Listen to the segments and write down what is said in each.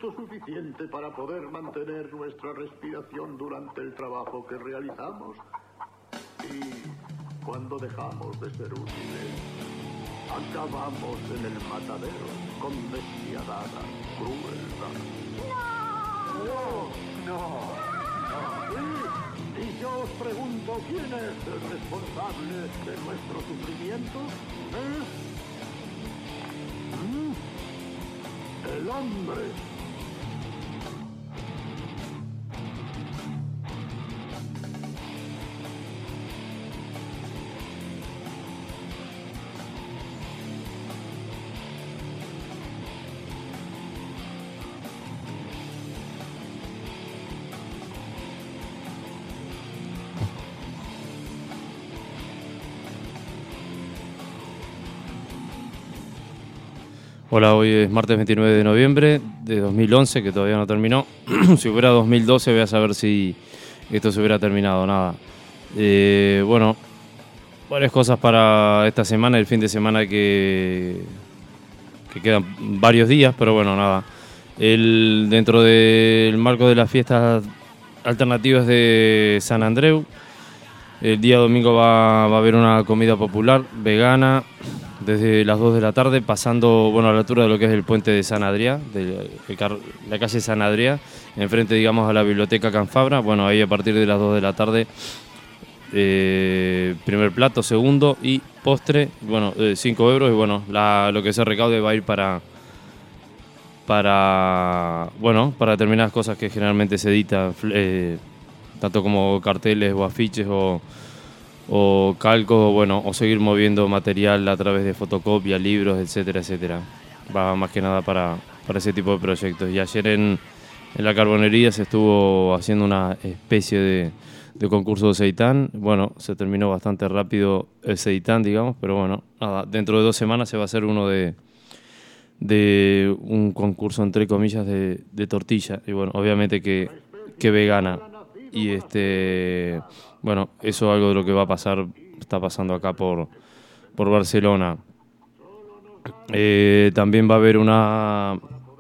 alimento suficiente para poder mantener nuestra respiración durante el trabajo que realizamos. Y cuando dejamos de ser útiles, acabamos en el matadero con despiadada crueldad. ¡No! Y yo os pregunto, ¿quién es el responsable de nuestro sufrimiento? El hombre. Hola, hoy es martes 29 de noviembre de 2011, que todavía no terminó. Si hubiera 2012 voy a saber si esto se hubiera terminado, nada. Bueno, varias cosas para esta semana, el fin de semana que quedan varios días, pero bueno, nada. Dentro del marco de las fiestas alternativas de San Andreu, el día domingo va a haber una comida popular vegana desde las 2 de la tarde, pasando a la altura de lo que es el puente de San Adrià, la calle San Adrià, enfrente, digamos, a la biblioteca Can Fabra. Bueno, ahí a partir de las 2 de la tarde, primer plato, segundo y postre, 5 euros. Y bueno, lo que se recaude va a ir para determinadas cosas que generalmente se editan, tanto como carteles o afiches o calcos, o seguir moviendo material a través de fotocopia, libros, etcétera, etcétera. Va más que nada para ese tipo de proyectos. Y ayer en la carbonería se estuvo haciendo una especie de concurso de seitán. Bueno, se terminó bastante rápido el seitán, digamos, pero bueno, nada, dentro de 2 semanas se va a hacer uno de un concurso, entre comillas, de tortilla. Y bueno, obviamente que vegana. Y eso es algo de lo que está pasando acá por Barcelona. También va a haber una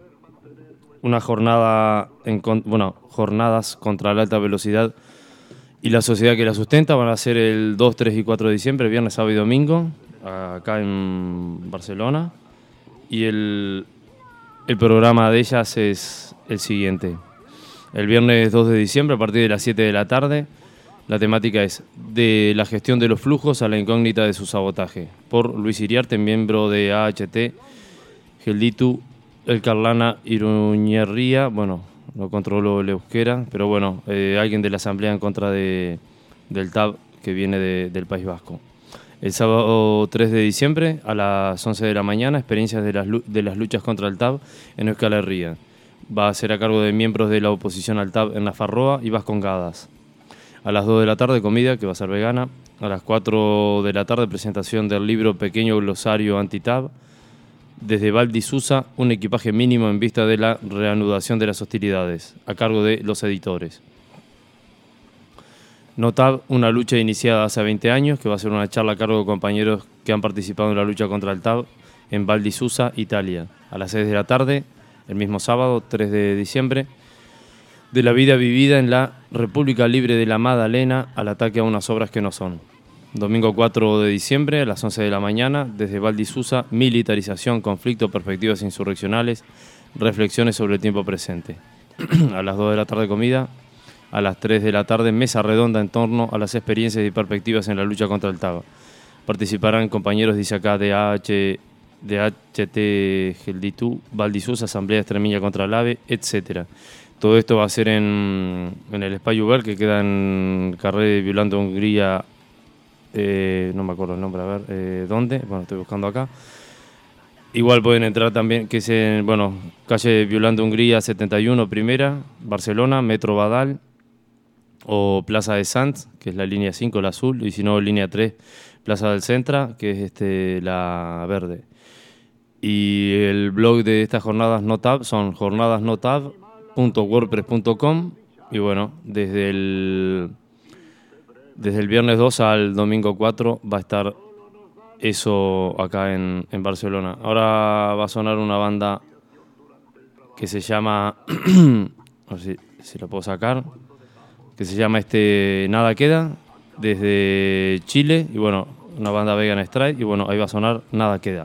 jornada jornadas contra la alta velocidad y la sociedad que la sustenta. Van a ser el 2, 3 y 4 de diciembre, viernes, sábado y domingo, acá en Barcelona. Y el programa de ellas es el siguiente. El viernes 2 de diciembre, a partir de las 7 de la tarde, la temática es de la gestión de los flujos a la incógnita de su sabotaje, por Luis Iriarte, miembro de AHT, Gelditu, El Carlana, Iruñerría, no controlo el euskera, pero alguien de la Asamblea en contra del TAB que viene del País Vasco. El sábado 3 de diciembre, a las 11 de la mañana, experiencias de las luchas contra el TAB en Euskal Herria. Va a ser a cargo de miembros de la oposición al TAB en Nafarroa y Vascongadas. A las 2 de la tarde, comida, que va a ser vegana. A las 4 de la tarde, presentación del libro Pequeño Glosario Anti-TAB. Desde Val di Susa, un equipaje mínimo en vista de la reanudación de las hostilidades, a cargo de los editores. No TAB, una lucha iniciada hace 20 años, que va a ser una charla a cargo de compañeros que han participado en la lucha contra el TAB en Val di Susa, Italia. A las 6 de la tarde, el mismo sábado, 3 de diciembre, de la vida vivida en la República Libre de la Madalena al ataque a unas obras que no son. Domingo 4 de diciembre, a las 11 de la mañana, desde Val di Susa, militarización, conflicto, perspectivas insurreccionales, reflexiones sobre el tiempo presente. A las 2 de la tarde, comida. A las 3 de la tarde, mesa redonda en torno a las experiencias y perspectivas en la lucha contra el TAB. Participarán compañeros, dice acá, de HT Gelditu, Val di Susa, Asamblea Extremeña contra el AVE, etcétera. Todo esto va a ser en el Espai Ubert, que queda en Carrer Violando Hungría, no me acuerdo el nombre, a ver, ¿dónde? Bueno, estoy buscando acá. Igual pueden entrar también, que es en, calle Violando Hungría 71, primera, Barcelona, Metro Badal, o Plaza de Sants, que es la línea 5, la azul, y si no, línea 3, Plaza del Centra, que es la verde. Y el blog de estas jornadas NoTAB son jornadasnotab.wordpress.com. Y desde el viernes 2 al domingo 4 va a estar eso acá en Barcelona. Ahora va a sonar una banda que se llama, a ver si lo puedo sacar, que se llama Nada Queda, desde Chile, y bueno, una banda Vegan Strike, y bueno, ahí va a sonar Nada Queda.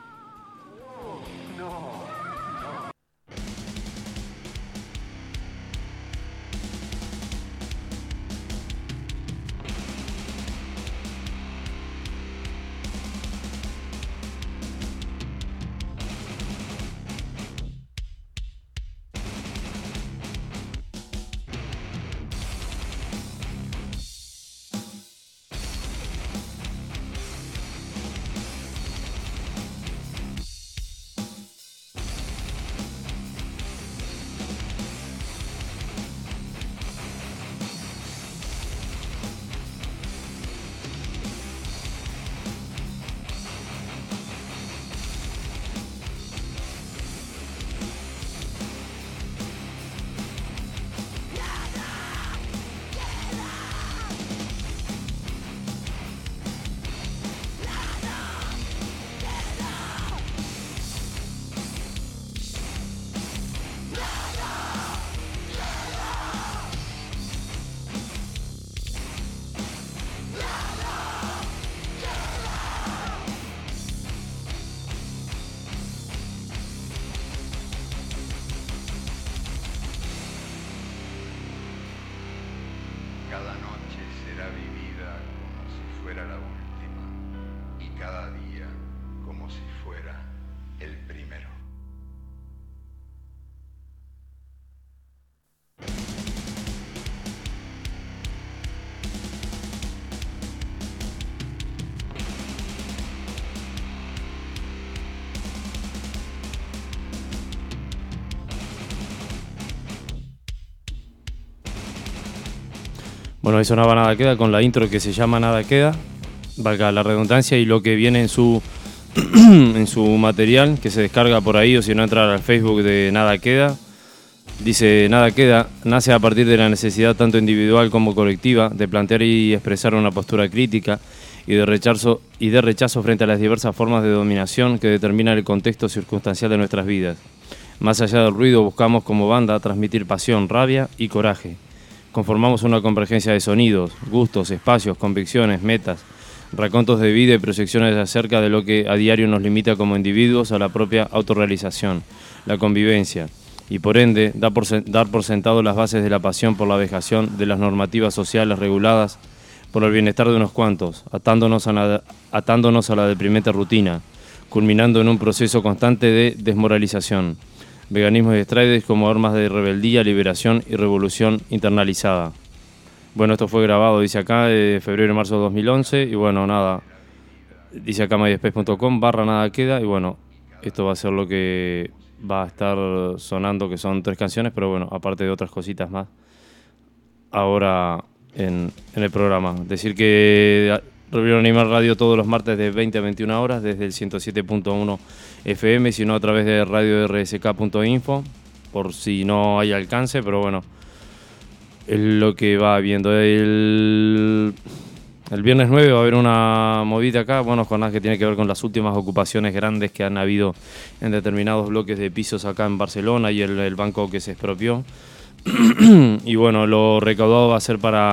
Cada noche será vivida como si fuera la última y cada día como si fuera el primero. Bueno, ahí sonaba Nada Queda con la intro que se llama Nada Queda, valga la redundancia, y lo que viene en su en su material, que se descarga por ahí, o si no entrar al Facebook de Nada Queda. Dice: Nada Queda nace a partir de la necesidad tanto individual como colectiva de plantear y expresar una postura crítica y de rechazo frente a las diversas formas de dominación que determinan el contexto circunstancial de nuestras vidas. Más allá del ruido, buscamos como banda transmitir pasión, rabia y coraje. Conformamos una convergencia de sonidos, gustos, espacios, convicciones, metas, racontos de vida y proyecciones acerca de lo que a diario nos limita como individuos a la propia autorrealización, la convivencia, y por ende dar por sentado las bases de la pasión por la vejación de las normativas sociales reguladas por el bienestar de unos cuantos, atándonos a la deprimente rutina, culminando en un proceso constante de desmoralización. Veganismo y Straides como armas de rebeldía, liberación y revolución internalizada. Bueno, esto fue grabado, dice acá, de febrero y marzo de 2011, y bueno, nada, dice acá myspace.com/nada queda, y bueno, esto va a ser lo que va a estar sonando, que son 3 canciones, pero bueno, aparte de otras cositas más, ahora en el programa. Decir que Rebelión Animal Radio todos los martes de 20 a 21 horas desde el 107.1 FM, sino a través de radio-rsk.info, por si no hay alcance, pero bueno, es lo que va viendo. El viernes 9 va a haber una movida acá, bueno, jornada que tiene que ver con las últimas ocupaciones grandes que han habido en determinados bloques de pisos acá en Barcelona y el banco que se expropió. Y bueno, lo recaudado va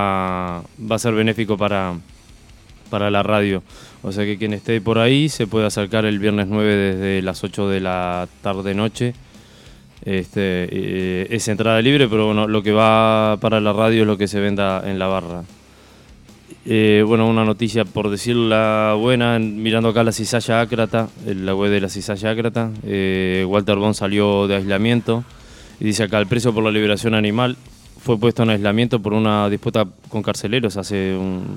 a ser benéfico para la radio. O sea que quien esté por ahí se puede acercar el viernes 9 desde las 8 de la tarde-noche. Es entrada libre, pero bueno, lo que va para la radio es lo que se venda en la barra. Bueno, una noticia, por decirla buena, mirando acá la Cizalla Ácrata, la web de la Cizalla Ácrata, Walter Bond salió de aislamiento y dice acá: el preso por la liberación animal fue puesto en aislamiento por una disputa con carceleros hace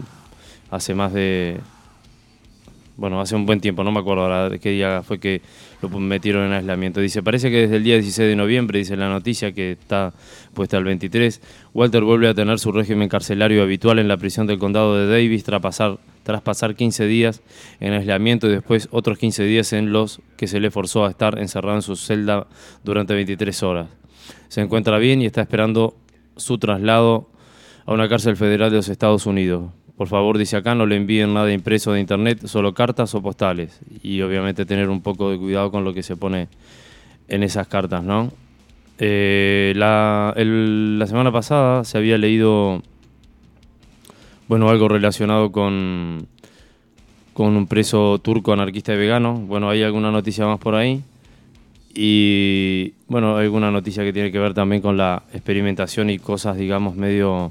un buen tiempo, no me acuerdo ahora de qué día fue que lo metieron en aislamiento. Dice: parece que desde el día 16 de noviembre, dice la noticia, que está puesta al 23, Walter vuelve a tener su régimen carcelario habitual en la prisión del condado de Davis tras pasar 15 días en aislamiento y después otros 15 días en los que se le forzó a estar encerrado en su celda durante 23 horas. Se encuentra bien y está esperando su traslado a una cárcel federal de los Estados Unidos. Por favor, dice acá, no le envíen nada impreso de internet, solo cartas o postales. Y obviamente tener un poco de cuidado con lo que se pone en esas cartas, ¿no? La semana pasada se había leído, bueno, algo relacionado con un preso turco anarquista y vegano. Bueno, hay alguna noticia más por ahí. Y, bueno, hay alguna noticia que tiene que ver también con la experimentación y cosas, digamos, medio...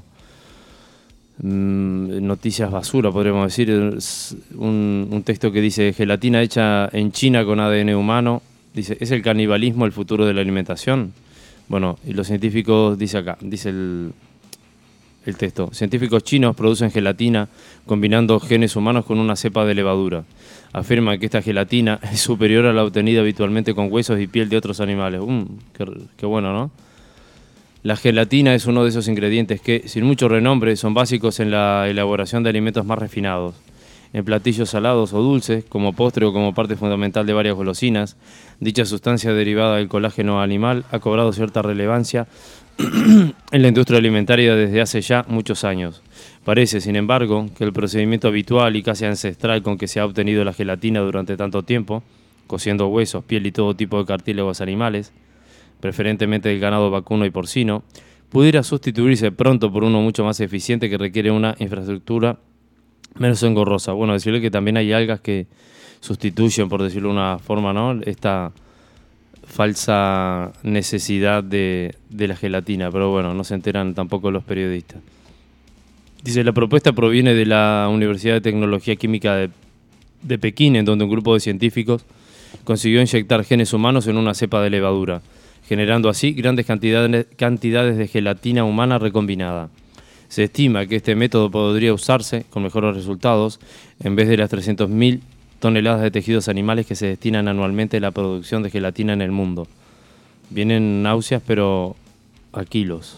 noticias basura, podríamos decir. Un texto que dice: gelatina hecha en China con ADN humano. Dice: ¿es el canibalismo el futuro de la alimentación? Bueno, y los científicos, dice acá, dice el texto: científicos chinos producen gelatina combinando genes humanos con una cepa de levadura. Afirman que esta gelatina es superior a la obtenida habitualmente con huesos y piel de otros animales. Qué bueno, ¿no? La gelatina es uno de esos ingredientes que, sin mucho renombre, son básicos en la elaboración de alimentos más refinados. En platillos salados o dulces, como postre o como parte fundamental de varias golosinas, dicha sustancia derivada del colágeno animal ha cobrado cierta relevancia en la industria alimentaria desde hace ya muchos años. Parece, sin embargo, que el procedimiento habitual y casi ancestral con que se ha obtenido la gelatina durante tanto tiempo, cociendo huesos, piel y todo tipo de cartílagos animales, preferentemente del ganado vacuno y porcino, pudiera sustituirse pronto por uno mucho más eficiente que requiere una infraestructura menos engorrosa. Bueno, decirle que también hay algas que sustituyen, por decirlo de una forma, ¿no?, esta falsa necesidad de la gelatina, pero bueno, no se enteran tampoco los periodistas. Dice: la propuesta proviene de la Universidad de Tecnología Química de Pekín, en donde un grupo de científicos consiguió inyectar genes humanos en una cepa de levadura, generando así grandes cantidades de gelatina humana recombinada. Se estima que este método podría usarse con mejores resultados en vez de las 300.000 toneladas de tejidos animales que se destinan anualmente a la producción de gelatina en el mundo. Vienen náuseas, pero a kilos.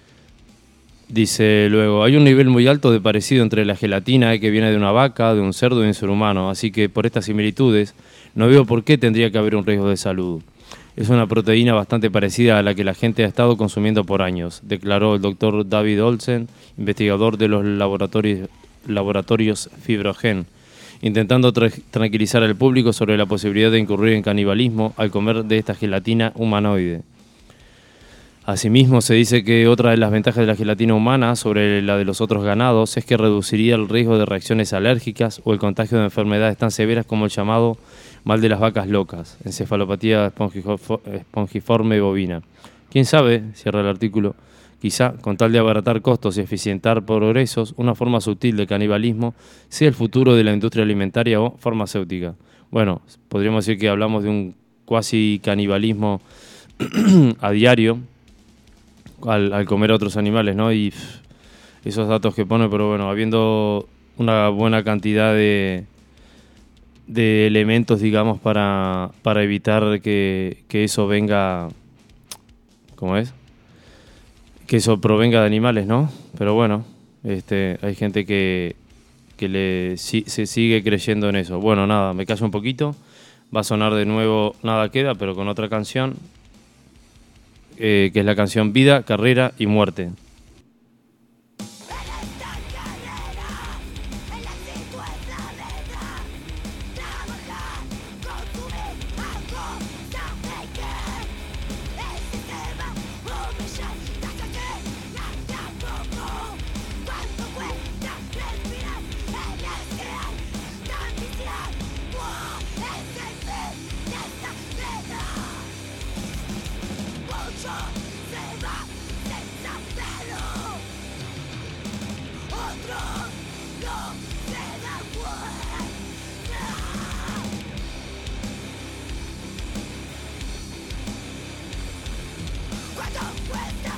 Dice luego: hay un nivel muy alto de parecido entre la gelatina que viene de una vaca, de un cerdo y de un ser humano, así que por estas similitudes no veo por qué tendría que haber un riesgo de salud. Es una proteína bastante parecida a la que la gente ha estado consumiendo por años, declaró el doctor David Olsen, investigador de los laboratorios Fibrogen, intentando tranquilizar al público sobre la posibilidad de incurrir en canibalismo al comer de esta gelatina humanoide. Asimismo, se dice que otra de las ventajas de la gelatina humana sobre la de los otros ganados es que reduciría el riesgo de reacciones alérgicas o el contagio de enfermedades tan severas como el llamado mal de las vacas locas, encefalopatía espongiforme bovina. ¿Quién sabe?, cierra el artículo, quizá, con tal de abaratar costos y eficientar progresos, una forma sutil de canibalismo sea el futuro de la industria alimentaria o farmacéutica. Bueno, podríamos decir que hablamos de un cuasi canibalismo a diario, al comer a otros animales, ¿no? Y esos datos que pone, pero bueno, habiendo una buena cantidad de elementos, digamos, para evitar que eso venga, ¿cómo es? Que eso provenga de animales, ¿no? Pero bueno, hay gente que se sigue creyendo en eso. Bueno, nada, me callo un poquito. Va a sonar de nuevo Nada Queda, pero con otra canción, que es la canción Vida, Carrera y Muerte. Cuesta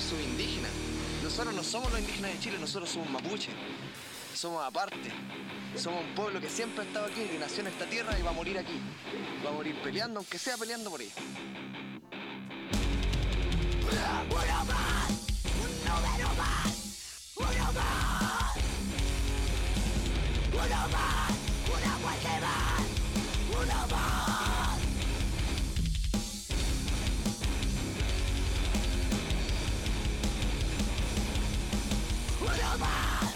sus indígenas. Nosotros no somos los indígenas de Chile, nosotros somos mapuches. Somos aparte. Somos un pueblo que siempre ha estado aquí, que nació en esta tierra y va a morir aquí. Va a morir peleando, aunque sea peleando por ella. Uno más, un número más, uno más, uno más, una muerte más, uno más. Uno más,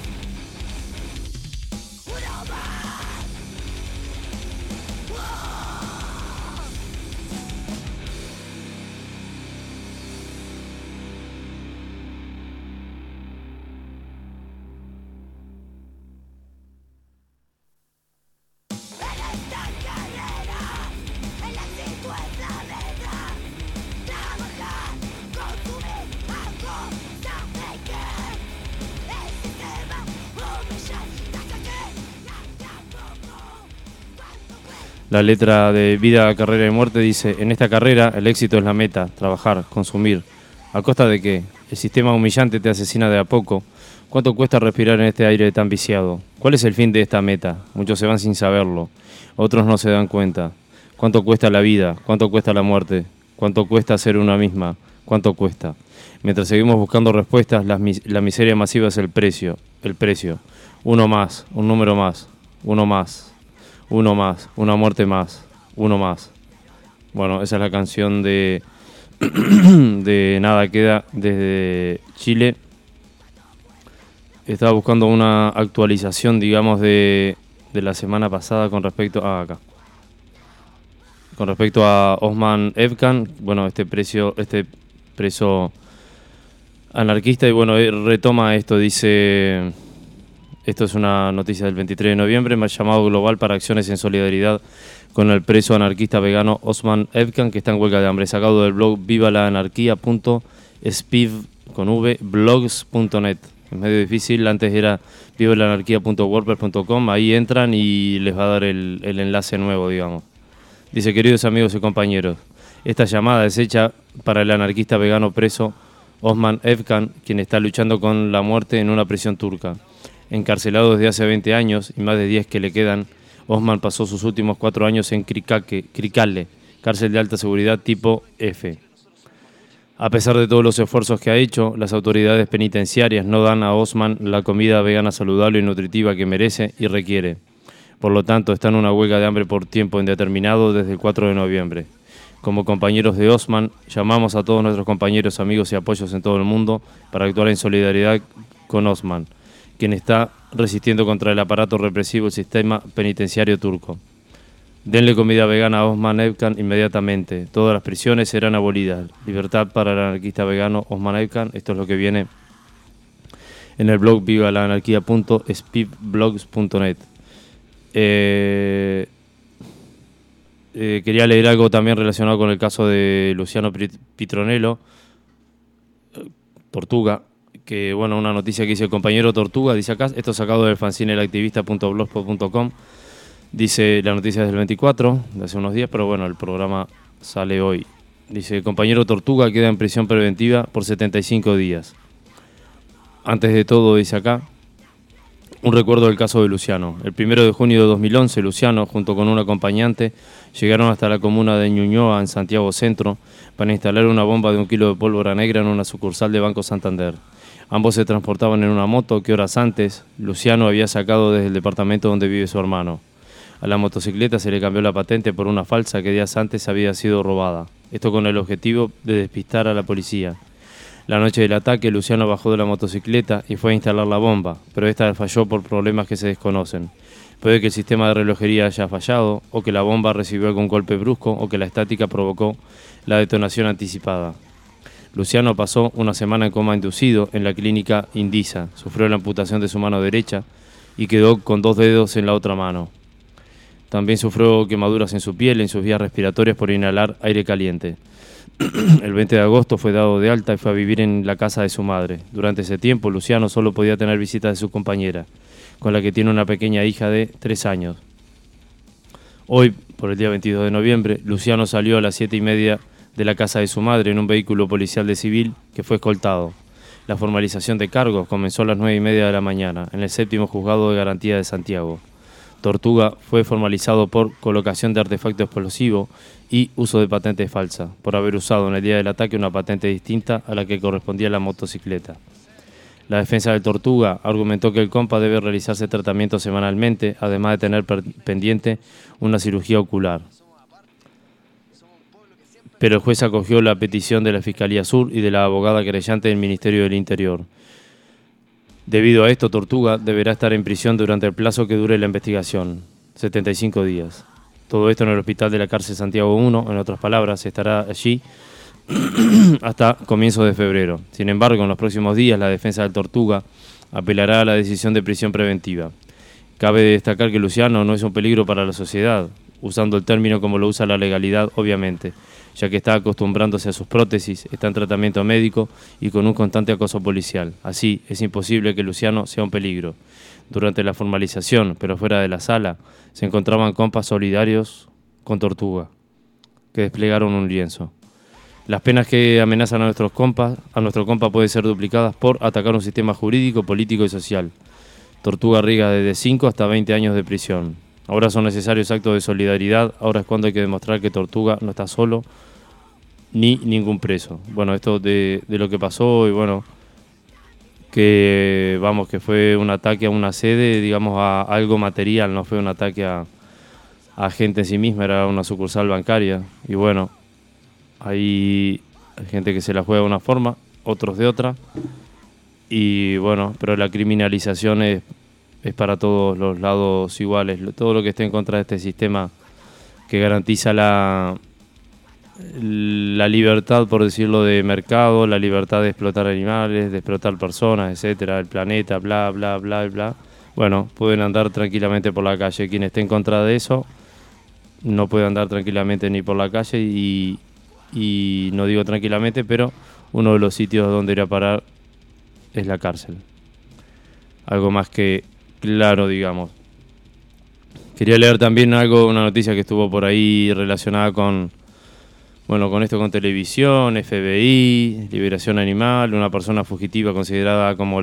uno más. La letra de Vida, Carrera y Muerte dice: en esta carrera el éxito es la meta, trabajar, consumir. ¿A costa de qué? El sistema humillante te asesina de a poco. ¿Cuánto cuesta respirar en este aire tan viciado? ¿Cuál es el fin de esta meta? Muchos se van sin saberlo, otros no se dan cuenta. ¿Cuánto cuesta la vida? ¿Cuánto cuesta la muerte? ¿Cuánto cuesta ser una misma? ¿Cuánto cuesta? Mientras seguimos buscando respuestas, la miseria masiva es el precio. Uno más, un número más, uno más. Uno más, una muerte más, uno más. Bueno, esa es la canción de de Nada Queda desde Chile. Estaba buscando una actualización, digamos, de la semana pasada con respecto a acá. Con respecto a Osman Evkan, bueno, este preso anarquista, y bueno, retoma esto, dice... Esto es una noticia del 23 de noviembre, más llamado global para acciones en solidaridad con el preso anarquista vegano Osman Evkan, que está en huelga de hambre. Sacado del blog vivalaanarquia.spivblogs.net. Es medio difícil, antes era vivalaanarquia.wordpress.com, ahí entran y les va a dar el enlace nuevo, digamos. Dice: queridos amigos y compañeros, esta llamada es hecha para el anarquista vegano preso Osman Evkan, quien está luchando con la muerte en una prisión turca. Encarcelado desde hace 20 años y más de 10 que le quedan, Osman pasó sus últimos 4 años en Cricale, cárcel de alta seguridad tipo F. A pesar de todos los esfuerzos que ha hecho, las autoridades penitenciarias no dan a Osman la comida vegana saludable y nutritiva que merece y requiere. Por lo tanto, está en una huelga de hambre por tiempo indeterminado desde el 4 de noviembre. Como compañeros de Osman, llamamos a todos nuestros compañeros, amigos y apoyos en todo el mundo para actuar en solidaridad con Osman, quien está resistiendo contra el aparato represivo del sistema penitenciario turco. Denle comida vegana a Osman Evkan inmediatamente. Todas las prisiones serán abolidas. Libertad para el anarquista vegano Osman Evkan. Esto es lo que viene en el blog vivalaanarquia.spivblogs.net. Quería leer algo también relacionado con el caso de Luciano Pitronello, Tortuga, que bueno, una noticia que dice el compañero Tortuga, dice acá, esto sacado del fanzine elactivista.blogspot.com, dice la noticia del 24, de hace unos días, pero bueno, el programa sale hoy. Dice: el compañero Tortuga queda en prisión preventiva por 75 días. Antes de todo, dice acá, un recuerdo del caso de Luciano. El 1 de junio de 2011, Luciano, junto con un acompañante, llegaron hasta la comuna de Ñuñoa, en Santiago Centro, para instalar una bomba de 1 kilo de pólvora negra en una sucursal de Banco Santander. Ambos se transportaban en una moto que horas antes Luciano había sacado desde el departamento donde vive su hermano. A la motocicleta se le cambió la patente por una falsa que días antes había sido robada. Esto con el objetivo de despistar a la policía. La noche del ataque, Luciano bajó de la motocicleta y fue a instalar la bomba, pero esta falló por problemas que se desconocen. Puede que el sistema de relojería haya fallado, o que la bomba recibió algún golpe brusco, o que la estática provocó la detonación anticipada. Luciano pasó una semana en coma inducido en la clínica Indisa, sufrió la amputación de su mano derecha y quedó con 2 dedos en la otra mano. También sufrió quemaduras en su piel y en sus vías respiratorias por inhalar aire caliente. El 20 de agosto fue dado de alta y fue a vivir en la casa de su madre. Durante ese tiempo, Luciano solo podía tener visitas de su compañera, con la que tiene una pequeña hija de 3 años. Hoy, por el día 22 de noviembre, Luciano salió a las 7:30 de la casa de su madre en un vehículo policial de civil que fue escoltado. La formalización de cargos comenzó a las 9:30 de la mañana en el 7º Juzgado de Garantía de Santiago. Tortuga fue formalizado por colocación de artefacto explosivo y uso de patente falsa, por haber usado en el día del ataque una patente distinta a la que correspondía a la motocicleta. La defensa del Tortuga argumentó que el compa debe realizarse tratamiento semanalmente, además de tener pendiente una cirugía ocular. Pero el juez acogió la petición de la Fiscalía Sur y de la abogada querellante del Ministerio del Interior. Debido a esto, Tortuga deberá estar en prisión durante el plazo que dure la investigación, 75 días. Todo esto en el hospital de la cárcel Santiago 1, en otras palabras, estará allí hasta comienzos de febrero. Sin embargo, en los próximos días la defensa del Tortuga apelará a la decisión de prisión preventiva. Cabe destacar que Luciano no es un peligro para la sociedad, usando el término como lo usa la legalidad, obviamente, ya que está acostumbrándose a sus prótesis, está en tratamiento médico y con un constante acoso policial. Así, es imposible que Luciano sea un peligro. Durante la formalización, pero fuera de la sala, se encontraban compas solidarios con Tortuga, que desplegaron un lienzo. Las penas que amenazan a nuestro compa pueden ser duplicadas por atacar un sistema jurídico, político y social. Tortuga riega desde 5 hasta 20 años de prisión. Ahora son necesarios actos de solidaridad, ahora es cuando hay que demostrar que Tortuga no está solo ni ningún preso. Bueno, esto de lo que pasó y bueno, que fue un ataque a una sede, digamos a algo material, no fue un ataque a gente en sí misma, era una sucursal bancaria y bueno, hay gente que se la juega de una forma, otros de otra y bueno, pero la criminalización es para todos los lados iguales, todo lo que esté en contra de este sistema que garantiza la libertad, por decirlo, de mercado, la libertad de explotar animales, de explotar personas, etcétera, el planeta, bla, bla, bla, bla. Bueno, pueden andar tranquilamente por la calle. Quien esté en contra de eso no puede andar tranquilamente ni por la calle y no digo tranquilamente, pero uno de los sitios donde ir a parar es la cárcel. Algo más que claro, digamos. Quería leer también una noticia que estuvo por ahí relacionada con esto, con televisión, FBI, liberación animal, una persona fugitiva considerada como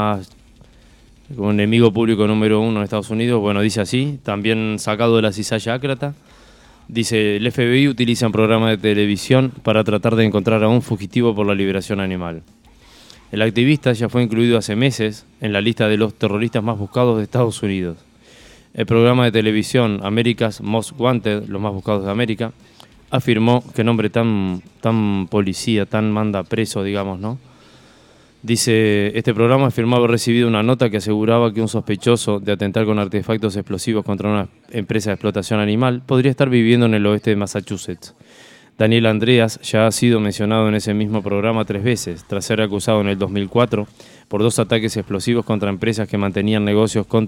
enemigo público número 1 en Estados Unidos. Bueno, dice así, también sacado de la cizalla ácrata. Dice, el FBI utiliza un programa de televisión para tratar de encontrar a un fugitivo por la liberación animal. El activista ya fue incluido hace meses en la lista de los terroristas más buscados de Estados Unidos. El programa de televisión America's Most Wanted, los más buscados de América, afirmó que nombre tan policía, tan manda preso, digamos, ¿no? Dice, este programa afirmó haber recibido una nota que aseguraba que un sospechoso de atentar con artefactos explosivos contra una empresa de explotación animal podría estar viviendo en el oeste de Massachusetts. Daniel Andreas ya ha sido mencionado en ese mismo programa 3 veces, tras ser acusado en el 2004 por 2 ataques explosivos contra empresas que mantenían negocios con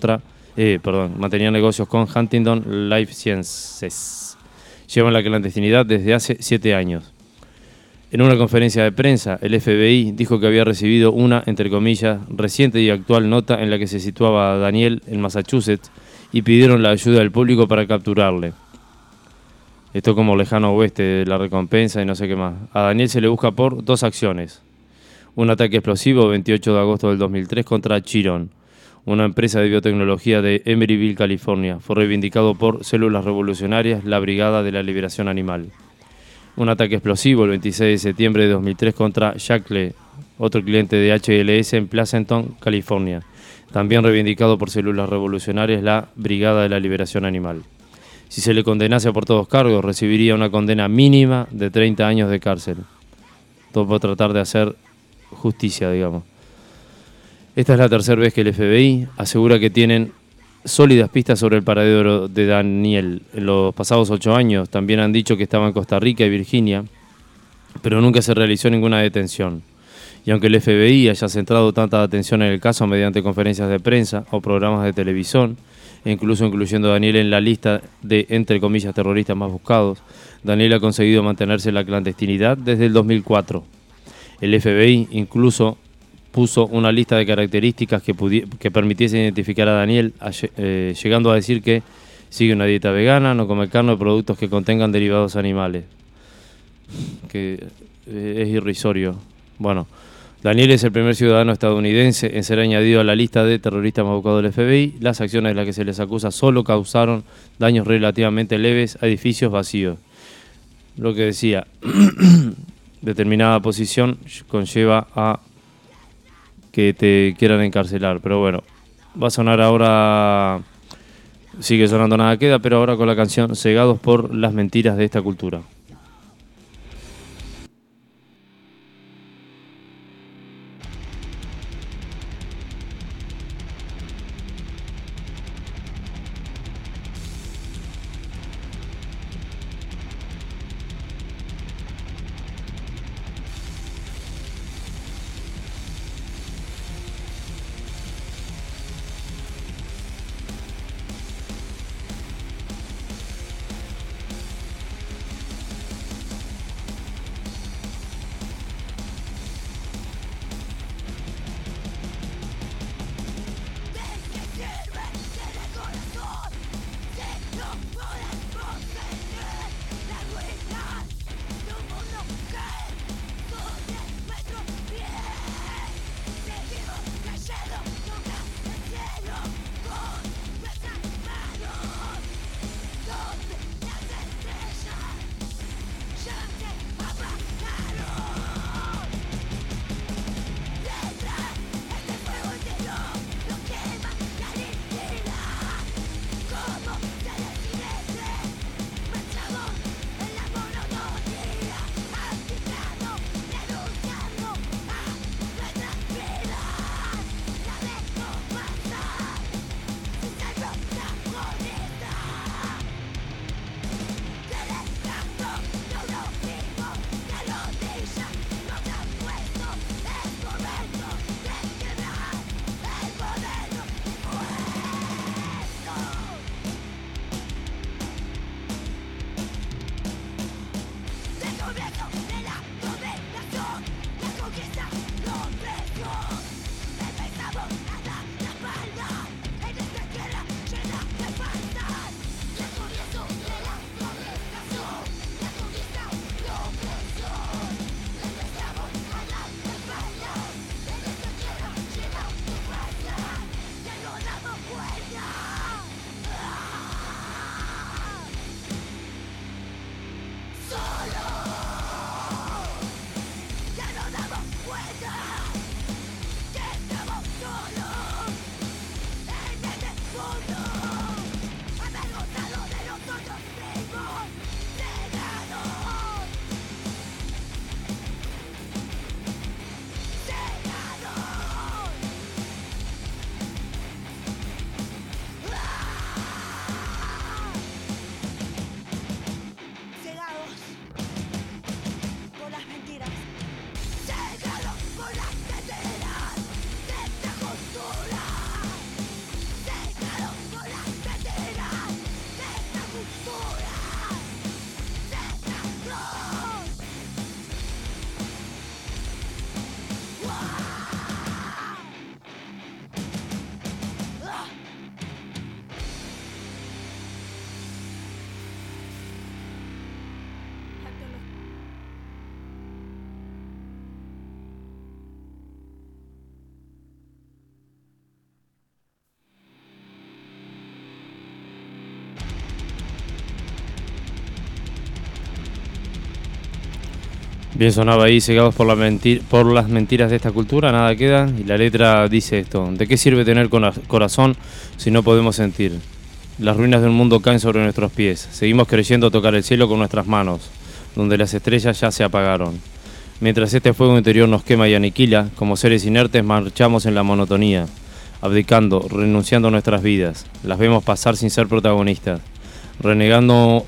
Huntington Life Sciences. Llevan la clandestinidad desde hace 7 años. En una conferencia de prensa, el FBI dijo que había recibido una, entre comillas, reciente y actual nota en la que se situaba a Daniel en Massachusetts y pidieron la ayuda del público para capturarle. Esto como lejano oeste, la recompensa y no sé qué más. A Daniel se le busca por 2 acciones. Un ataque explosivo 28 de agosto del 2003 contra Chiron, una empresa de biotecnología de Emeryville, California. Fue reivindicado por Células Revolucionarias, la Brigada de la Liberación Animal. Un ataque explosivo el 26 de septiembre de 2003 contra Shackley, otro cliente de HLS en Pleasanton, California. También reivindicado por Células Revolucionarias, la Brigada de la Liberación Animal. Si se le condenase por todos cargos, recibiría una condena mínima de 30 años de cárcel. Todo por tratar de hacer justicia, digamos. Esta es la tercera vez que el FBI asegura que tienen sólidas pistas sobre el paradero de Daniel. En los pasados 8 años también han dicho que estaba en Costa Rica y Virginia, pero nunca se realizó ninguna detención. Y aunque el FBI haya centrado tanta atención en el caso mediante conferencias de prensa o programas de televisión, e incluso incluyendo a Daniel en la lista de, entre comillas, terroristas más buscados, Daniel ha conseguido mantenerse en la clandestinidad desde el 2004. El FBI incluso puso una lista de características que permitiese identificar a Daniel, llegando a decir que sigue una dieta vegana, no come carne o productos que contengan derivados animales. Que es irrisorio. Bueno, Daniel es el primer ciudadano estadounidense en ser añadido a la lista de terroristas más buscados del FBI. Las acciones de las que se les acusa solo causaron daños relativamente leves a edificios vacíos. Lo que decía, determinada posición conlleva a que te quieran encarcelar. Pero bueno, va a sonar ahora, sigue sonando Nada Queda, pero ahora con la canción Cegados por las mentiras de esta cultura. Bien, sonaba ahí Cegados por las mentiras de esta cultura, Nada Queda, y la letra dice esto: ¿de qué sirve tener corazón si no podemos sentir? Las ruinas del mundo caen sobre nuestros pies, seguimos creyendo tocar el cielo con nuestras manos, donde las estrellas ya se apagaron. Mientras este fuego interior nos quema y aniquila, como seres inertes marchamos en la monotonía, abdicando, renunciando a nuestras vidas, las vemos pasar sin ser protagonistas. Renegando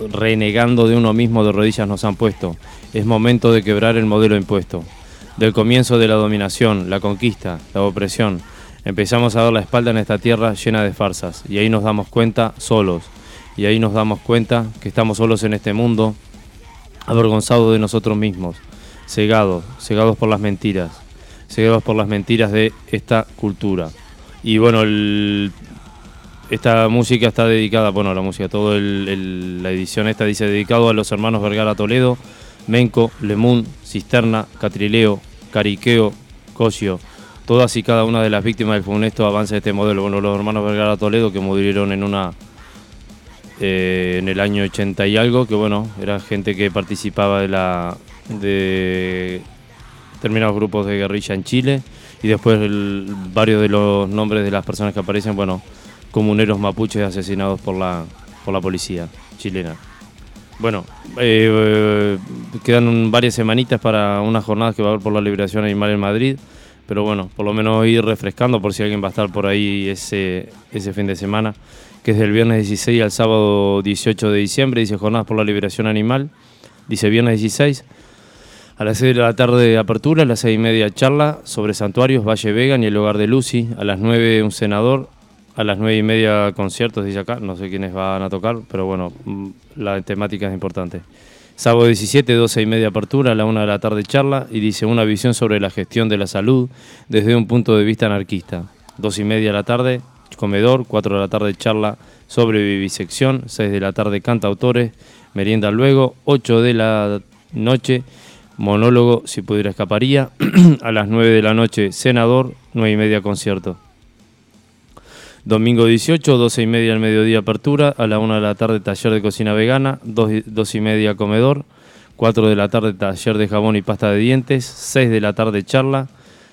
de uno mismo, de rodillas nos han puesto. Es momento de quebrar el modelo impuesto. Del comienzo de la dominación, la conquista, la opresión, empezamos a dar la espalda en esta tierra llena de farsas. Y ahí nos damos cuenta, solos. Y ahí nos damos cuenta que estamos solos en este mundo, avergonzados de nosotros mismos, cegados por las mentiras de esta cultura. Y bueno, esta música está dedicada, la música, la edición esta dice dedicado a los hermanos Vergara Toledo, Menco, Lemun, Cisterna, Catrileo, Cariqueo, Cosio. Todas y cada una de las víctimas del funesto avance de este modelo. Bueno, los hermanos Vergara Toledo, que murieron en el año 80 y algo, que bueno, era gente que participaba de determinados grupos de guerrilla en Chile, y después varios de los nombres de las personas que aparecen, bueno, comuneros mapuches asesinados por la policía chilena. Bueno, quedan varias semanitas para unas jornadas que va a haber por la liberación animal en Madrid, pero bueno, por lo menos ir refrescando por si alguien va a estar por ahí ese fin de semana, que es del viernes 16 al sábado 18 de diciembre, dice jornadas por la liberación animal, dice viernes 16, a las 6 de la tarde de apertura, a las 6:30 charla sobre santuarios, Valle Vegan y el hogar de Lucy, a las 9 un senador, a las 9:30 conciertos, dice acá, no sé quiénes van a tocar, pero bueno, la temática es importante. Sábado 17, 12:30 apertura, a la 1 de la tarde charla, y dice una visión sobre la gestión de la salud desde un punto de vista anarquista. 2:30 de la tarde, comedor, 4 de la tarde charla sobre vivisección, 6 de la tarde cantautores, merienda luego, 8 de la noche, monólogo si pudiera escaparía, a las 9 de la noche senador, 9:30 concierto. Domingo 18, 12:30 al mediodía apertura, a la 1 de la tarde taller de cocina vegana, 2:30 comedor, 4 de la tarde taller de jabón y pasta de dientes, 6 de la tarde charla,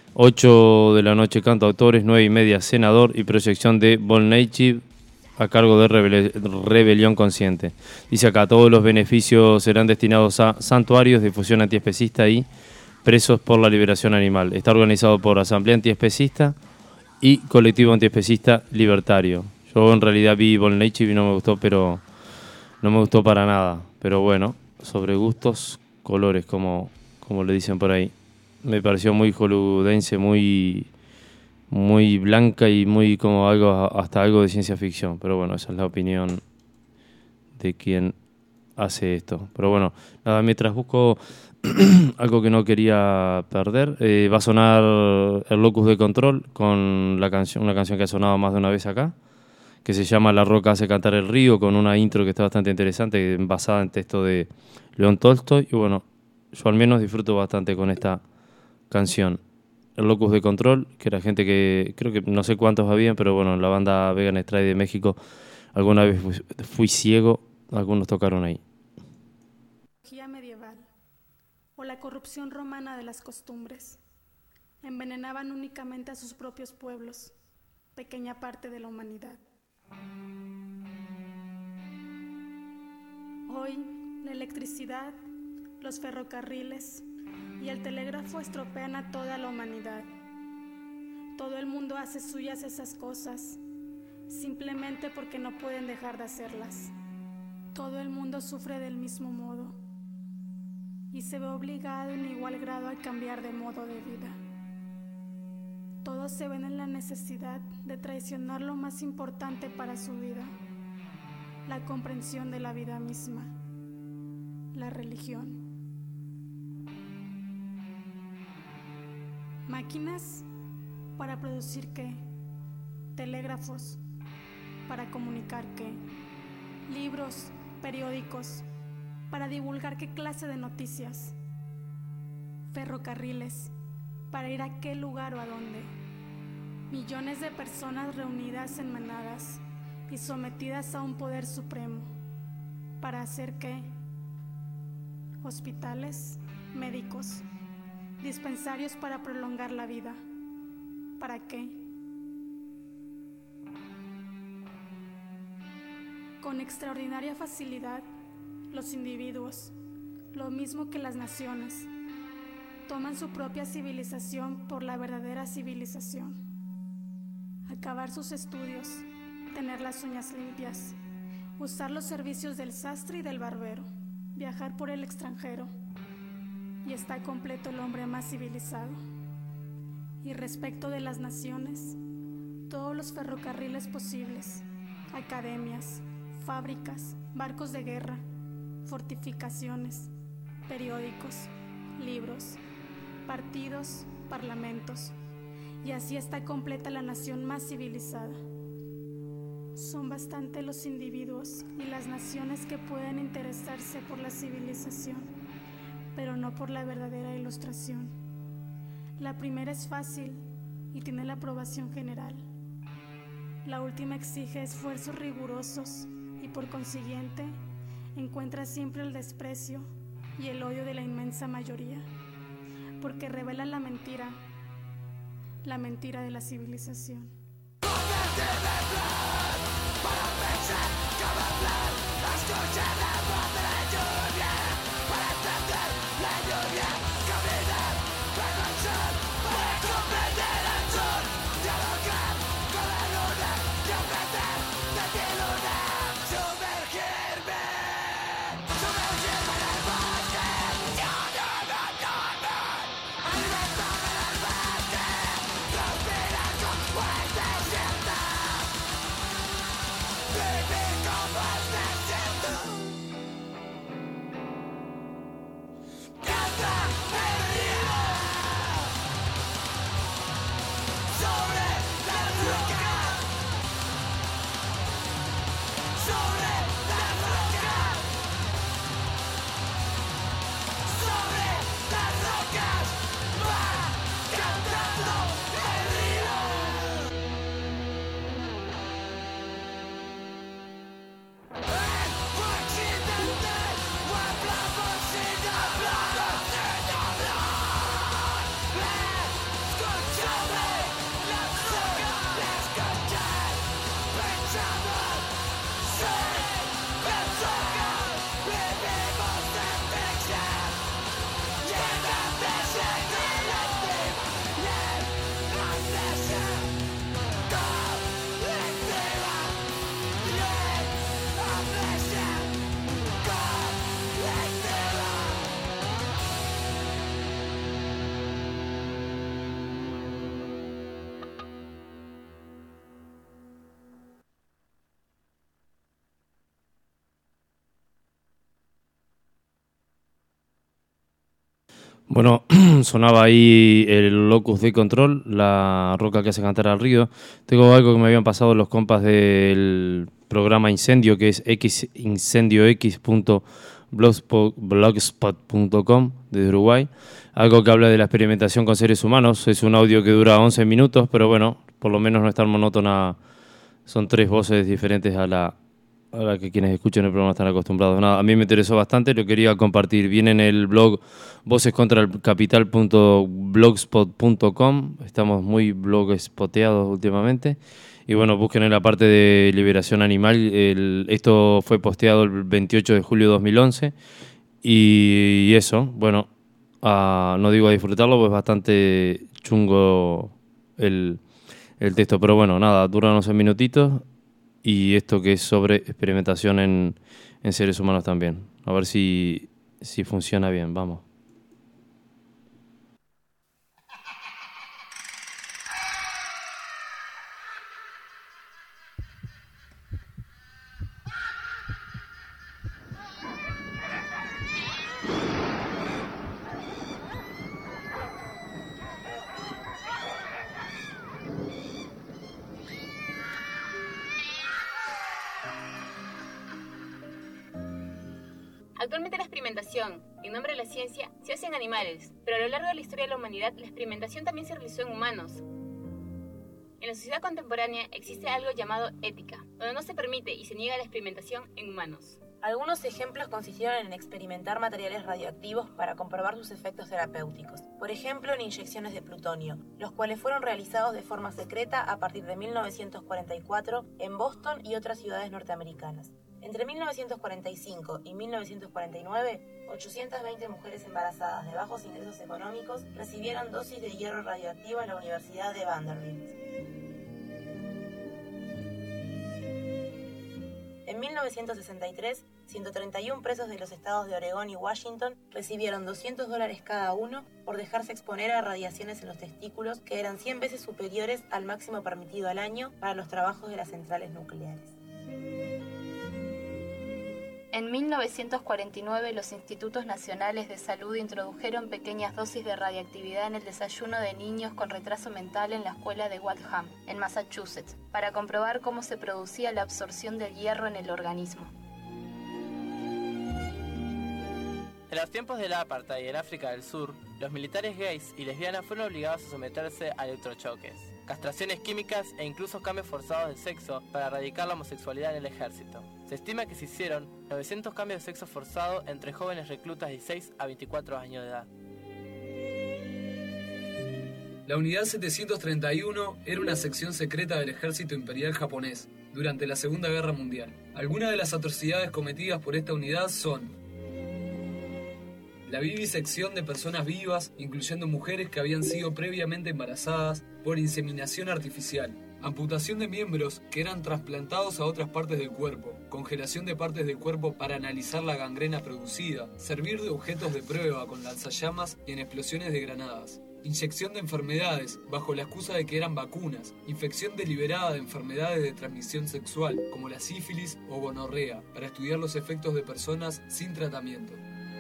8 de la noche cantautores, 9:30 senador y proyección de Volneichi a cargo de Rebelión Consciente. Dice acá, todos los beneficios serán destinados a santuarios, difusión antiespecista y presos por la liberación animal. Está organizado por Asamblea Antiespecista y Colectivo Antiespecista Libertario. Yo en realidad vi Volneichi y no me gustó, pero no me gustó para nada. Pero bueno, sobre gustos, colores, como le dicen por ahí. Me pareció muy hollywoodense, muy blanca y muy como hasta algo de ciencia ficción. Pero bueno, esa es la opinión de quien hace esto. Pero bueno, nada, mientras busco algo que no quería perder, va a sonar el Locus de Control con una canción que ha sonado más de una vez acá, que se llama La Roca hace cantar el río, con una intro que está bastante interesante, basada en texto de León Tolstoy. Y bueno, yo al menos disfruto bastante con esta canción. El Locus de Control, que era gente que creo que no sé cuántos habían, pero bueno, la banda Vegan Stride de México, alguna vez fui ciego, algunos tocaron ahí. Medieval o la corrupción romana de las costumbres envenenaban únicamente a sus propios pueblos, pequeña parte de la humanidad. Hoy, la electricidad, los ferrocarriles y el telégrafo estropean a toda la humanidad. Todo el mundo hace suyas esas cosas, simplemente porque no pueden dejar de hacerlas. Todo el mundo sufre del mismo modo y se ve obligado en igual grado a cambiar de modo de vida. Todos se ven en la necesidad de traicionar lo más importante para su vida, la comprensión de la vida misma, la religión. ¿Máquinas? ¿Para producir qué? ¿Telégrafos? ¿Para comunicar qué? ¿Libros? ¿Periódicos? ¿Para divulgar qué clase de noticias? ¿Ferrocarriles? ¿Para ir a qué lugar o a dónde? Millones de personas reunidas en manadas y sometidas a un poder supremo. ¿Para hacer qué? Hospitales, médicos, dispensarios para prolongar la vida. ¿Para qué? Con extraordinaria facilidad, los individuos, lo mismo que las naciones, toman su propia civilización por la verdadera civilización. Acabar sus estudios, tener las uñas limpias, usar los servicios del sastre y del barbero, viajar por el extranjero, y está completo el hombre más civilizado. Y respecto de las naciones, todos los ferrocarriles posibles, academias, fábricas, barcos de guerra, fortificaciones, periódicos, libros, partidos, parlamentos, y así está completa la nación más civilizada. Son bastante los individuos y las naciones que pueden interesarse por la civilización, pero no por la verdadera ilustración. La primera es fácil y tiene la aprobación general. La última exige esfuerzos rigurosos y por consiguiente encuentra siempre el desprecio y el odio de la inmensa mayoría, porque revela la mentira de la civilización. Bueno, sonaba ahí el Locus de Control, la roca que hace cantar al río. Tengo algo que me habían pasado los compas del programa Incendio, que es xincendio.blogspot.com desde Uruguay. Algo que habla de la experimentación con seres humanos. Es un audio que dura 11 minutos, pero bueno, por lo menos no es tan monótona. Son 3 voces diferentes a la que quienes escuchan el programa están acostumbrados. Nada, a mí me interesó bastante, lo quería compartir. Viene en el blog vocescontraelcapital.blogspot.com. Estamos muy blogspoteados últimamente. Y bueno, busquen en la parte de liberación animal. Esto fue posteado el 28 de julio de 2011. Y eso, bueno, no digo a disfrutarlo, pues es bastante chungo el texto. Pero bueno, nada, dura 11 minutitos. Y esto que es sobre experimentación en seres humanos también. A ver si funciona bien, vamos. Actualmente la experimentación, en nombre de la ciencia, se hace en animales, pero a lo largo de la historia de la humanidad, la experimentación también se realizó en humanos. En la sociedad contemporánea existe algo llamado ética, donde no se permite y se niega la experimentación en humanos. Algunos ejemplos consistieron en experimentar materiales radioactivos para comprobar sus efectos terapéuticos, por ejemplo en inyecciones de plutonio, los cuales fueron realizados de forma secreta a partir de 1944 en Boston y otras ciudades norteamericanas. Entre 1945 y 1949, 820 mujeres embarazadas de bajos ingresos económicos recibieron dosis de hierro radioactivo en la Universidad de Vanderbilt. En 1963, 131 presos de los estados de Oregón y Washington recibieron $200 cada uno por dejarse exponer a radiaciones en los testículos que eran 100 veces superiores al máximo permitido al año para los trabajos de las centrales nucleares. En 1949, los Institutos Nacionales de Salud introdujeron pequeñas dosis de radiactividad en el desayuno de niños con retraso mental en la escuela de Waltham, en Massachusetts, para comprobar cómo se producía la absorción del hierro en el organismo. En los tiempos del apartheid y el África del Sur, los militares gays y lesbianas fueron obligados a someterse a electrochoques, castraciones químicas e incluso cambios forzados de sexo para erradicar la homosexualidad en el ejército. Se estima que se hicieron 900 cambios de sexo forzados entre jóvenes reclutas de 16 a 24 años de edad. La Unidad 731 era una sección secreta del ejército imperial japonés durante la Segunda Guerra Mundial. Algunas de las atrocidades cometidas por esta unidad son la vivisección de personas vivas, incluyendo mujeres que habían sido previamente embarazadas por inseminación artificial, amputación de miembros que eran trasplantados a otras partes del cuerpo, congelación de partes del cuerpo para analizar la gangrena producida, servir de objetos de prueba con lanzallamas y en explosiones de granadas, inyección de enfermedades bajo la excusa de que eran vacunas, infección deliberada de enfermedades de transmisión sexual como la sífilis o gonorrea para estudiar los efectos de personas sin tratamiento.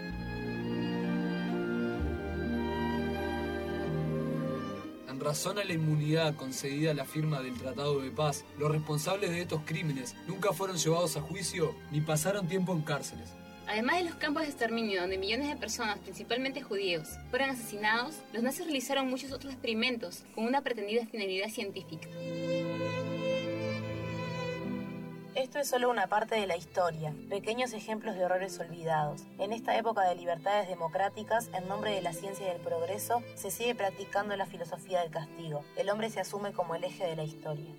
En razón a la inmunidad concedida a la firma del Tratado de Paz, los responsables de estos crímenes nunca fueron llevados a juicio ni pasaron tiempo en cárceles. Además de los campos de exterminio donde millones de personas, principalmente judíos, fueron asesinados, los nazis realizaron muchos otros experimentos con una pretendida finalidad científica. Esto es solo una parte de la historia, pequeños ejemplos de horrores olvidados. En esta época de libertades democráticas, en nombre de la ciencia y del progreso, se sigue practicando la filosofía del castigo. El hombre se asume como el eje de la historia.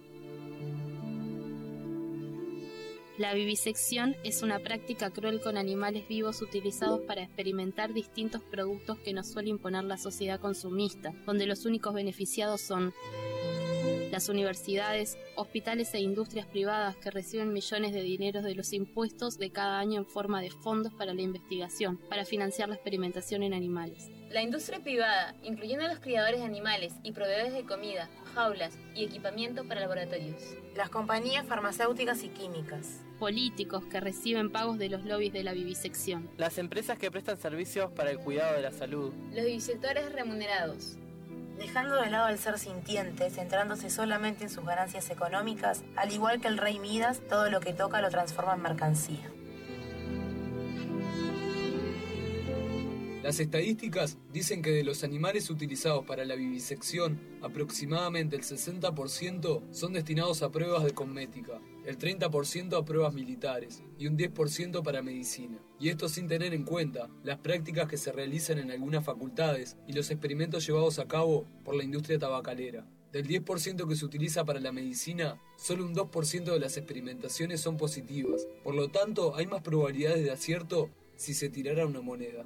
La vivisección es una práctica cruel con animales vivos utilizados para experimentar distintos productos que nos suele imponer la sociedad consumista, donde los únicos beneficiados son las universidades, hospitales e industrias privadas que reciben millones de dineros de los impuestos de cada año en forma de fondos para la investigación, para financiar la experimentación en animales. La industria privada, incluyendo a los criadores de animales y proveedores de comida, jaulas y equipamiento para laboratorios. Las compañías farmacéuticas y químicas. Políticos que reciben pagos de los lobbies de la vivisección. Las empresas que prestan servicios para el cuidado de la salud. Los vivisectores remunerados. Dejando de lado el ser sintiente, centrándose solamente en sus ganancias económicas, al igual que el rey Midas, todo lo que toca lo transforma en mercancía. Las estadísticas dicen que de los animales utilizados para la vivisección, aproximadamente el 60% son destinados a pruebas de cosmética, el 30% a pruebas militares y un 10% para medicina. Y esto sin tener en cuenta las prácticas que se realizan en algunas facultades y los experimentos llevados a cabo por la industria tabacalera. Del 10% que se utiliza para la medicina, solo un 2% de las experimentaciones son positivas. Por lo tanto, hay más probabilidades de acierto si se tirara una moneda.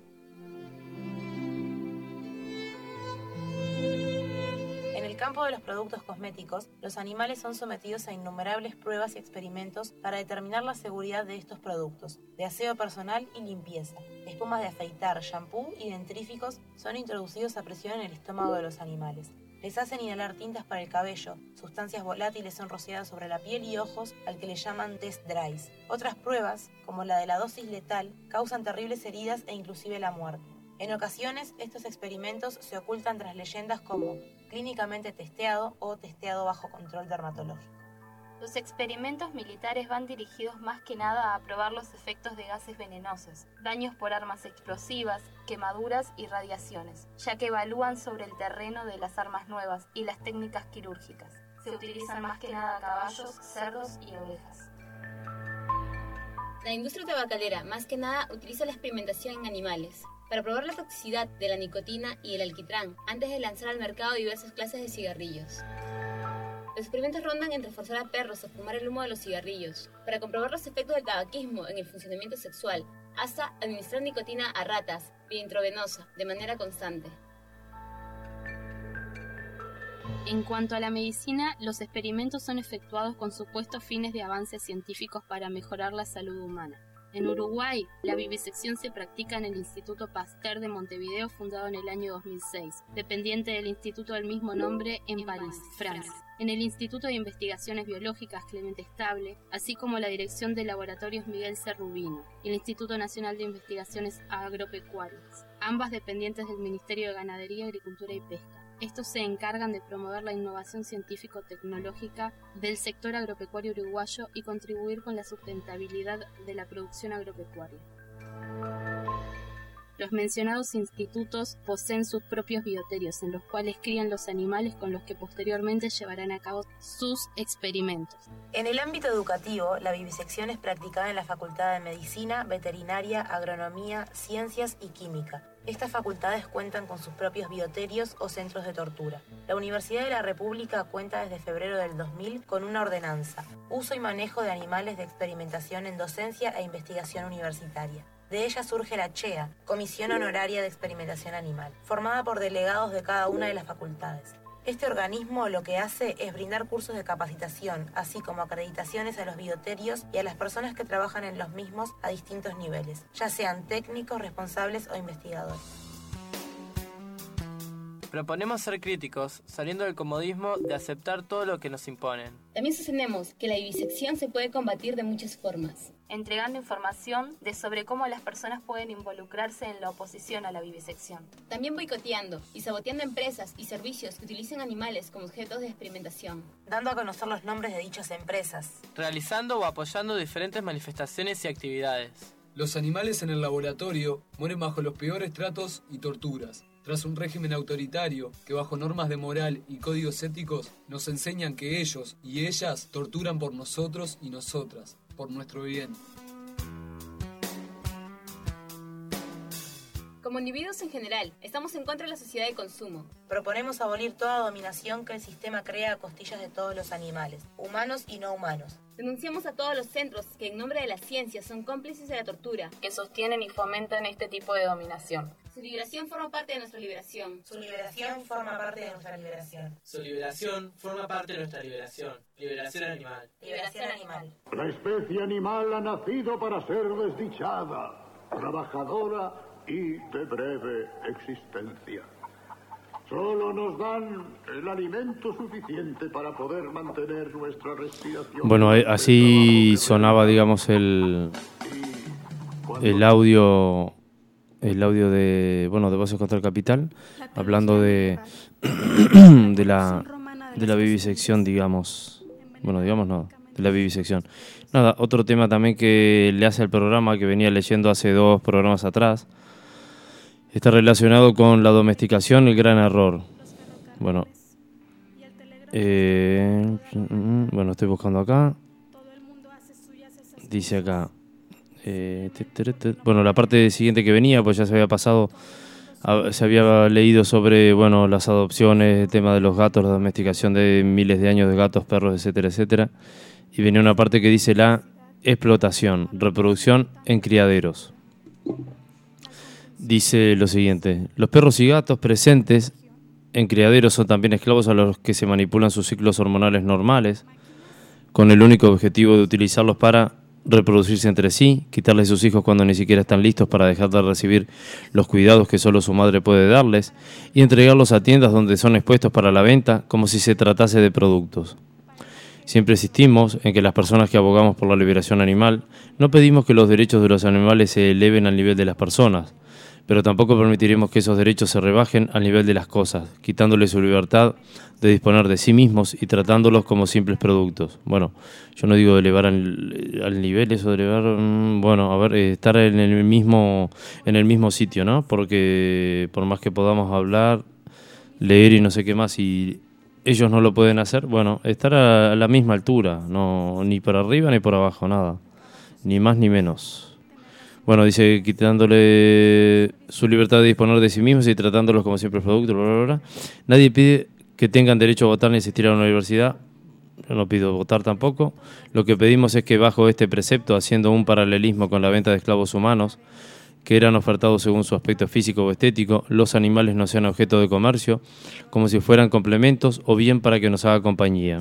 En el campo de los productos cosméticos, los animales son sometidos a innumerables pruebas y experimentos para determinar la seguridad de estos productos, de aseo personal y limpieza. Espumas de afeitar, shampoo y dentríficos son introducidos a presión en el estómago de los animales. Les hacen inhalar tintas para el cabello, sustancias volátiles son rociadas sobre la piel y ojos al que le llaman test dries. Otras pruebas, como la de la dosis letal, causan terribles heridas e inclusive la muerte. En ocasiones, estos experimentos se ocultan tras leyendas como clínicamente testeado o testeado bajo control dermatológico. Los experimentos militares van dirigidos más que nada a probar los efectos de gases venenosos, daños por armas explosivas, quemaduras y radiaciones, ya que evalúan sobre el terreno de las armas nuevas y las técnicas quirúrgicas. Se utilizan más que nada caballos, cerdos y ovejas. La industria tabacalera, más que nada, utiliza la experimentación en animales para probar la toxicidad de la nicotina y el alquitrán antes de lanzar al mercado diversas clases de cigarrillos. Los experimentos rondan entre forzar a perros a fumar el humo de los cigarrillos, para comprobar los efectos del tabaquismo en el funcionamiento sexual, hasta administrar nicotina a ratas, vía intravenosa, de manera constante. En cuanto a la medicina, los experimentos son efectuados con supuestos fines de avances científicos para mejorar la salud humana. En Uruguay, la vivisección se practica en el Instituto Pasteur de Montevideo, fundado en el año 2006, dependiente del instituto del mismo nombre en París, Francia. En el Instituto de Investigaciones Biológicas Clemente Estable, así como la Dirección de Laboratorios Miguel C. Rubino y el Instituto Nacional de Investigaciones Agropecuarias, ambas dependientes del Ministerio de Ganadería, Agricultura y Pesca. Estos se encargan de promover la innovación científico-tecnológica del sector agropecuario uruguayo y contribuir con la sustentabilidad de la producción agropecuaria. Los mencionados institutos poseen sus propios bioterios, en los cuales crían los animales con los que posteriormente llevarán a cabo sus experimentos. En el ámbito educativo, la vivisección es practicada en la Facultad de Medicina, Veterinaria, Agronomía, Ciencias y Química. Estas facultades cuentan con sus propios bioterios o centros de tortura. La Universidad de la República cuenta desde febrero del 2000 con una ordenanza, uso y manejo de animales de experimentación en docencia e investigación universitaria. De ella surge la CHEA, Comisión Honoraria de Experimentación Animal, formada por delegados de cada una de las facultades. Este organismo lo que hace es brindar cursos de capacitación, así como acreditaciones a los bioterios y a las personas que trabajan en los mismos a distintos niveles, ya sean técnicos, responsables o investigadores. Proponemos ser críticos, saliendo del comodismo de aceptar todo lo que nos imponen. También sostenemos que la vivisección se puede combatir de muchas formas. Entregando información de sobre cómo las personas pueden involucrarse en la oposición a la vivisección. También boicoteando y saboteando empresas y servicios que utilicen animales como objetos de experimentación. Dando a conocer los nombres de dichas empresas. Realizando o apoyando diferentes manifestaciones y actividades. Los animales en el laboratorio mueren bajo los peores tratos y torturas, tras un régimen autoritario que bajo normas de moral y códigos éticos nos enseñan que ellos y ellas torturan por nosotros y nosotras, por nuestro bien. Como individuos en general, estamos en contra de la sociedad de consumo. Proponemos abolir toda dominación que el sistema crea a costillas de todos los animales, humanos y no humanos. Denunciamos a todos los centros que en nombre de la ciencia son cómplices de la tortura, que sostienen y fomentan este tipo de dominación. Su liberación forma parte de nuestra liberación. Su liberación forma parte de nuestra liberación. Su liberación forma parte de nuestra liberación. Liberación animal. Liberación animal. La especie animal ha nacido para ser desdichada, trabajadora y de breve existencia. Solo nos dan el alimento suficiente para poder mantener nuestra respiración. Bueno, así sonaba, digamos, el audio de Voces contra el Capital, hablando de la vivisección, digamos. Bueno, digamos no, de la vivisección. Nada, otro tema también que le hace al programa, que venía leyendo hace 2 programas atrás, está relacionado con la domesticación, el gran error. Bueno, estoy buscando acá. Dice acá. La parte siguiente que venía, pues ya se había pasado, se había leído sobre las adopciones, el tema de los gatos, la domesticación de miles de años de gatos, perros, etcétera, etcétera. Y venía una parte que dice la explotación, reproducción en criaderos. Dice lo siguiente: los perros y gatos presentes en criaderos son también esclavos a los que se manipulan sus ciclos hormonales normales, con el único objetivo de utilizarlos para reproducirse entre sí, quitarles sus hijos cuando ni siquiera están listos para dejar de recibir los cuidados que solo su madre puede darles, y entregarlos a tiendas donde son expuestos para la venta como si se tratase de productos. Siempre insistimos en que las personas que abogamos por la liberación animal no pedimos que los derechos de los animales se eleven al nivel de las personas, pero tampoco permitiremos que esos derechos se rebajen al nivel de las cosas, quitándoles su libertad de disponer de sí mismos y tratándolos como simples productos. Bueno, yo no digo de elevar al nivel, eso de elevar, estar en el mismo sitio, ¿no? Porque por más que podamos hablar, leer y no sé qué más, y ellos no lo pueden hacer, estar a la misma altura, no ni por arriba ni por abajo, nada, ni más ni menos. Dice, quitándole su libertad de disponer de sí mismos y tratándolos como simples productos, bla, bla, bla. Nadie pide que tengan derecho a votar ni asistir a una universidad. Yo no pido votar tampoco. Lo que pedimos es que bajo este precepto, haciendo un paralelismo con la venta de esclavos humanos, que eran ofertados según su aspecto físico o estético, los animales no sean objeto de comercio, como si fueran complementos o bien para que nos haga compañía.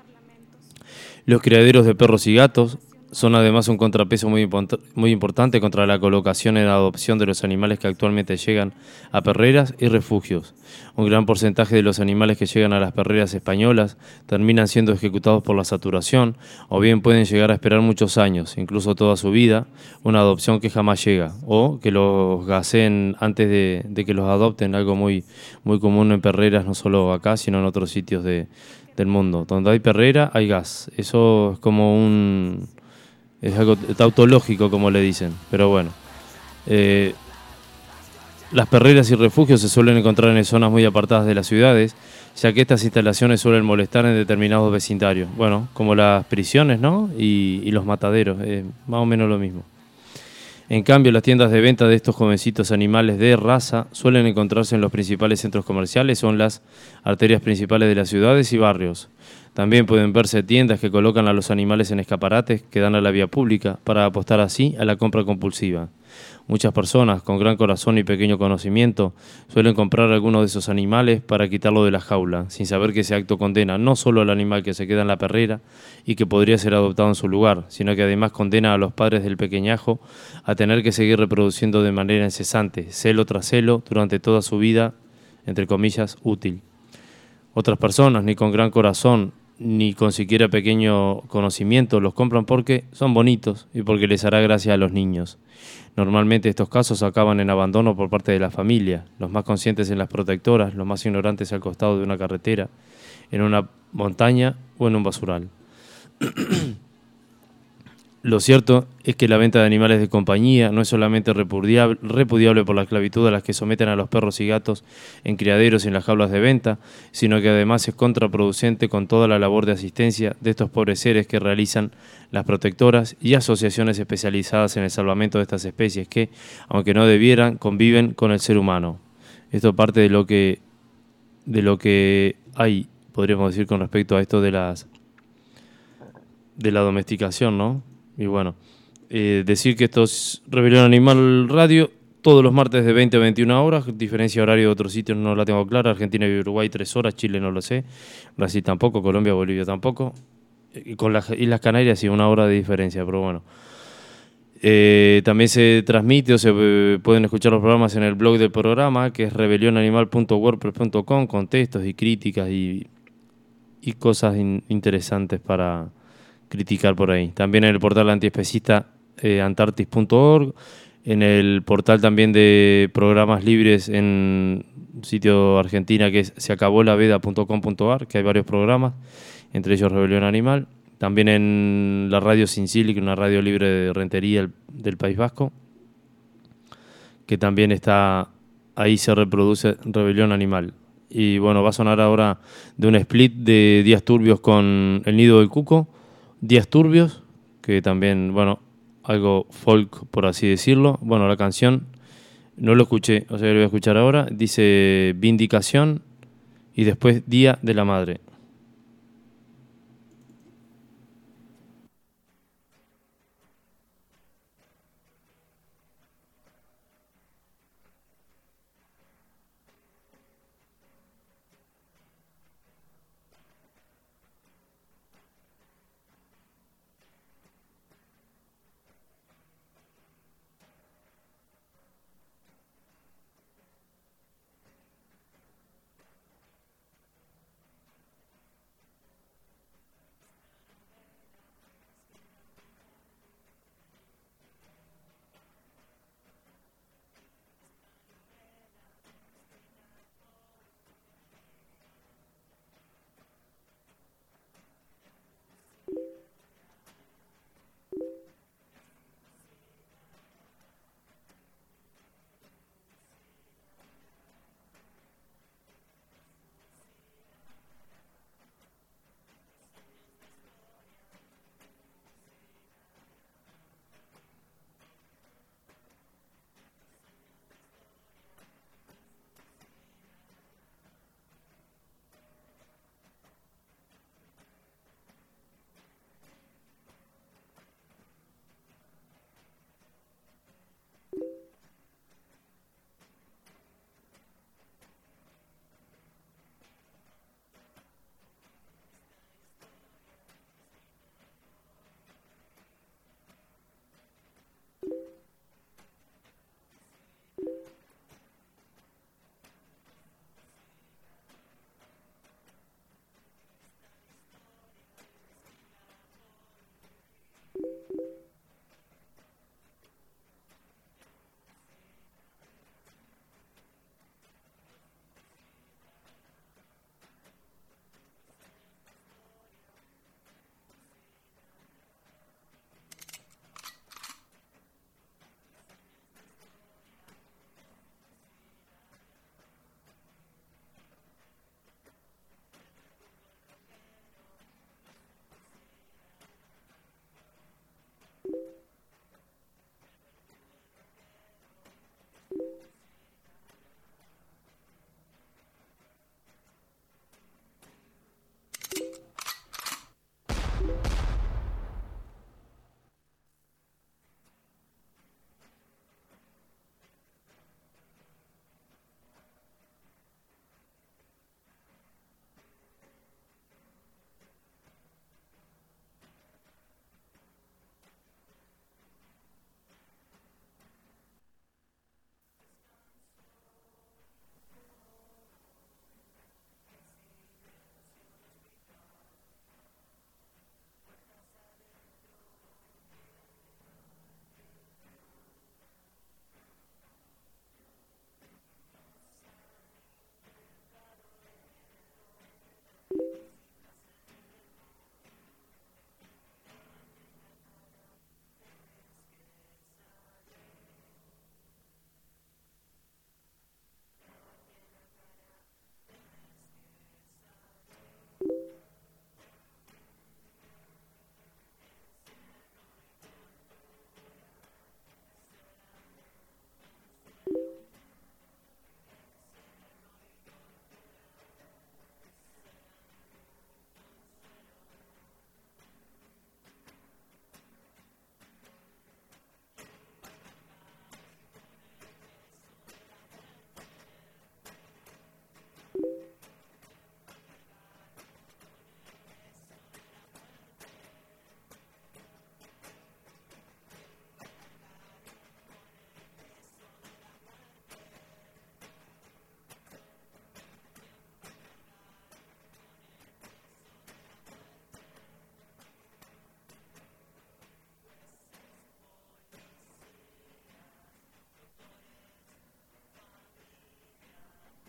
Los criaderos de perros y gatos son además un contrapeso muy importante contra la colocación en adopción de los animales que actualmente llegan a perreras y refugios. Un gran porcentaje de los animales que llegan a las perreras españolas terminan siendo ejecutados por la saturación, o bien pueden llegar a esperar muchos años, incluso toda su vida, una adopción que jamás llega, o que los gaseen antes de que los adopten, algo muy, muy común en perreras, no solo acá, sino en otros sitios del mundo. Donde hay perrera, hay gas. Eso es como es algo tautológico, como le dicen, pero bueno. Las perreras y refugios se suelen encontrar en zonas muy apartadas de las ciudades, ya que estas instalaciones suelen molestar en determinados vecindarios. Bueno, como las prisiones, ¿no? Y los mataderos, más o menos lo mismo. En cambio, las tiendas de venta de estos jovencitos animales de raza suelen encontrarse en los principales centros comerciales o en las arterias principales de las ciudades y barrios. También pueden verse tiendas que colocan a los animales en escaparates que dan a la vía pública para apostar así a la compra compulsiva. Muchas personas con gran corazón y pequeño conocimiento suelen comprar algunos de esos animales para quitarlo de la jaula, sin saber que ese acto condena no solo al animal que se queda en la perrera y que podría ser adoptado en su lugar, sino que además condena a los padres del pequeñajo a tener que seguir reproduciendo de manera incesante, celo tras celo, durante toda su vida, entre comillas, útil. Otras personas, ni con gran corazón, ni con siquiera pequeño conocimiento, los compran porque son bonitos y porque les hará gracia a los niños. Normalmente estos casos acaban en abandono por parte de la familia, los más conscientes en las protectoras, los más ignorantes al costado de una carretera, en una montaña o en un basural. Lo cierto es que la venta de animales de compañía no es solamente repudiable por la esclavitud a las que someten a los perros y gatos en criaderos y en las jaulas de venta, sino que además es contraproducente con toda la labor de asistencia de estos pobres seres que realizan las protectoras y asociaciones especializadas en el salvamento de estas especies que, aunque no debieran, conviven con el ser humano. Esto parte de lo que hay, podríamos decir, con respecto a esto de la domesticación, ¿no? Y bueno, decir que esto es Rebelión Animal Radio, todos los martes de 20 a 21 horas, diferencia horaria de otros sitios no la tengo clara, Argentina y Uruguay 3 horas, Chile no lo sé, Brasil tampoco, Colombia, Bolivia tampoco, y con las Islas Canarias sí 1 hora de diferencia, pero bueno. También se transmite o se pueden escuchar los programas en el blog del programa, que es rebelionanimal.wordpress.com, con textos y críticas y cosas interesantes para criticar por ahí. También en el portal antiespecista antartis.org, en el portal también de programas libres en sitio Argentina que es seacabolaveda.com.ar, que hay varios programas, entre ellos Rebelión Animal. También en la radio Sin Silic, una radio libre de Rentería del País Vasco, que también está ahí, se reproduce Rebelión Animal. Y bueno, va a sonar ahora de un split de Días Turbios con El Nido del Cuco, Días Turbios, que también, bueno, algo folk, por así decirlo. Bueno, la canción no lo escuché, o sea, lo voy a escuchar ahora. Dice Vindicación y después Día de la Madre.